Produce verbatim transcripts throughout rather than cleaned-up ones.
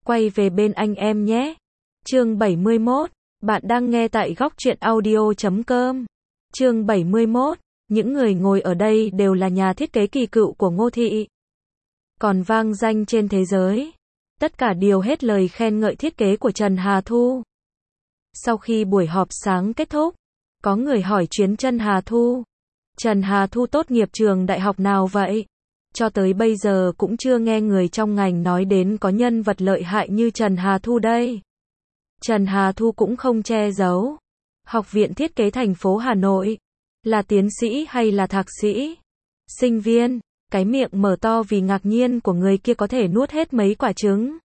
quay về bên anh em nhé. Chương bảy mươi mốt, bạn đang nghe tại góc truyện audio chấm com. Chương bảy mươi mốt, những người ngồi ở đây đều là nhà thiết kế kỳ cựu của Ngô Thị. Còn vang danh trên thế giới. Tất cả đều hết lời khen ngợi thiết kế của Trần Hà Thu. Sau khi buổi họp sáng kết thúc, có người hỏi chuyến Trần Hà Thu. Trần Hà Thu tốt nghiệp trường đại học nào vậy? Cho tới bây giờ cũng chưa nghe người trong ngành nói đến có nhân vật lợi hại như Trần Hà Thu đây. Trần Hà Thu cũng không che giấu. Học viện Thiết kế thành phố Hà Nội. Là tiến sĩ hay là thạc sĩ? Sinh viên, cái miệng mở to vì ngạc nhiên của người kia có thể nuốt hết mấy quả trứng.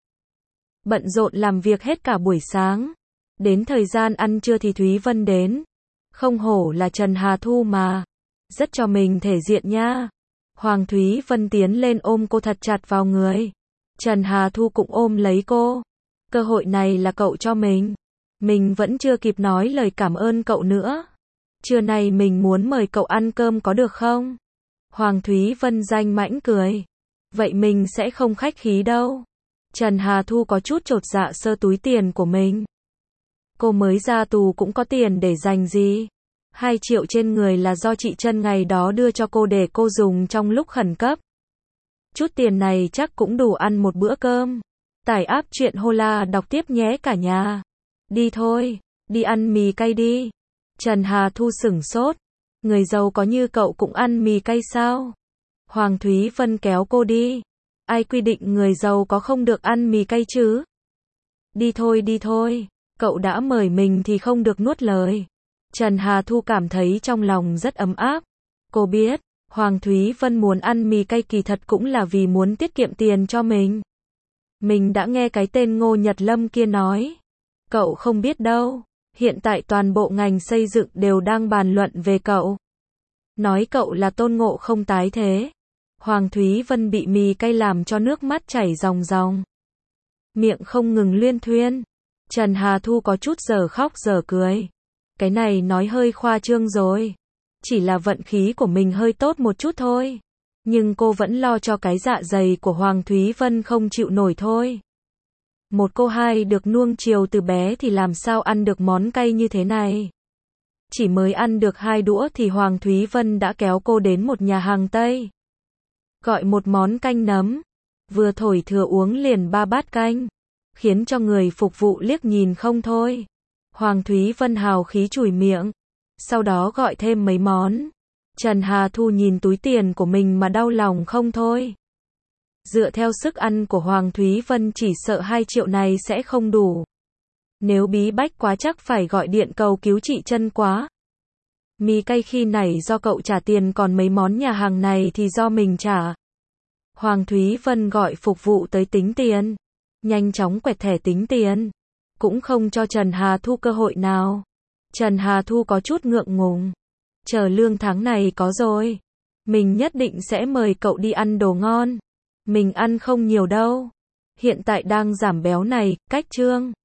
Bận rộn làm việc hết cả buổi sáng. Đến thời gian ăn trưa thì Thúy Vân đến. Không hổ là Trần Hà Thu mà. Rất cho mình thể diện nha. Hoàng Thúy Vân tiến lên ôm cô thật chặt vào người. Trần Hà Thu cũng ôm lấy cô. Cơ hội này là cậu cho mình. Mình vẫn chưa kịp nói lời cảm ơn cậu nữa. Trưa nay mình muốn mời cậu ăn cơm có được không? Hoàng Thúy Vân danh mãnh cười. Vậy mình sẽ không khách khí đâu. Trần Hà Thu có chút chột dạ sơ túi tiền của mình. Cô mới ra tù cũng có tiền để dành gì? Hai triệu trên người là do chị Trân ngày đó đưa cho cô để cô dùng trong lúc khẩn cấp. Chút tiền này chắc cũng đủ ăn một bữa cơm. Tải app truyện Hola đọc tiếp nhé cả nhà. Đi thôi, đi ăn mì cay đi. Trần Hà Thu sửng sốt. Người giàu có như cậu cũng ăn mì cay sao? Hoàng Thúy Vân kéo cô đi. Ai quy định người giàu có không được ăn mì cay chứ? Đi thôi đi thôi, cậu đã mời mình thì không được nuốt lời. Trần Hà Thu cảm thấy trong lòng rất ấm áp. Cô biết, Hoàng Thúy Vân muốn ăn mì cay kỳ thật cũng là vì muốn tiết kiệm tiền cho mình. Mình đã nghe cái tên Ngô Nhật Lâm kia nói. Cậu không biết đâu, hiện tại toàn bộ ngành xây dựng đều đang bàn luận về cậu. Nói cậu là tôn ngộ không tái thế. Hoàng Thúy Vân bị mì cay làm cho nước mắt chảy ròng ròng. Miệng không ngừng luyên thuyên. Trần Hà Thu có chút giờ khóc giờ cười. Cái này nói hơi khoa trương rồi. Chỉ là vận khí của mình hơi tốt một chút thôi. Nhưng cô vẫn lo cho cái dạ dày của Hoàng Thúy Vân không chịu nổi thôi. Một cô hai được nuông chiều từ bé thì làm sao ăn được món cay như thế này. Chỉ mới ăn được hai đũa thì Hoàng Thúy Vân đã kéo cô đến một nhà hàng Tây. Gọi một món canh nấm. Vừa thổi thừa uống liền ba bát canh. Khiến cho người phục vụ liếc nhìn không thôi. Hoàng Thúy Vân hào khí chùi miệng. Sau đó gọi thêm mấy món. Trần Hà Thu nhìn túi tiền của mình mà đau lòng không thôi. Dựa theo sức ăn của Hoàng Thúy Vân chỉ sợ hai triệu này sẽ không đủ. Nếu bí bách quá chắc phải gọi điện cầu cứu chị Trân quá. Mì cay khi nãy do cậu trả tiền còn mấy món nhà hàng này thì do mình trả. Hoàng Thúy Vân gọi phục vụ tới tính tiền. Nhanh chóng quẹt thẻ tính tiền. Cũng không cho Trần Hà Thu cơ hội nào. Trần Hà Thu có chút ngượng ngùng. Chờ lương tháng này có rồi. Mình nhất định sẽ mời cậu đi ăn đồ ngon. Mình ăn không nhiều đâu. Hiện tại đang giảm béo này, cách trương.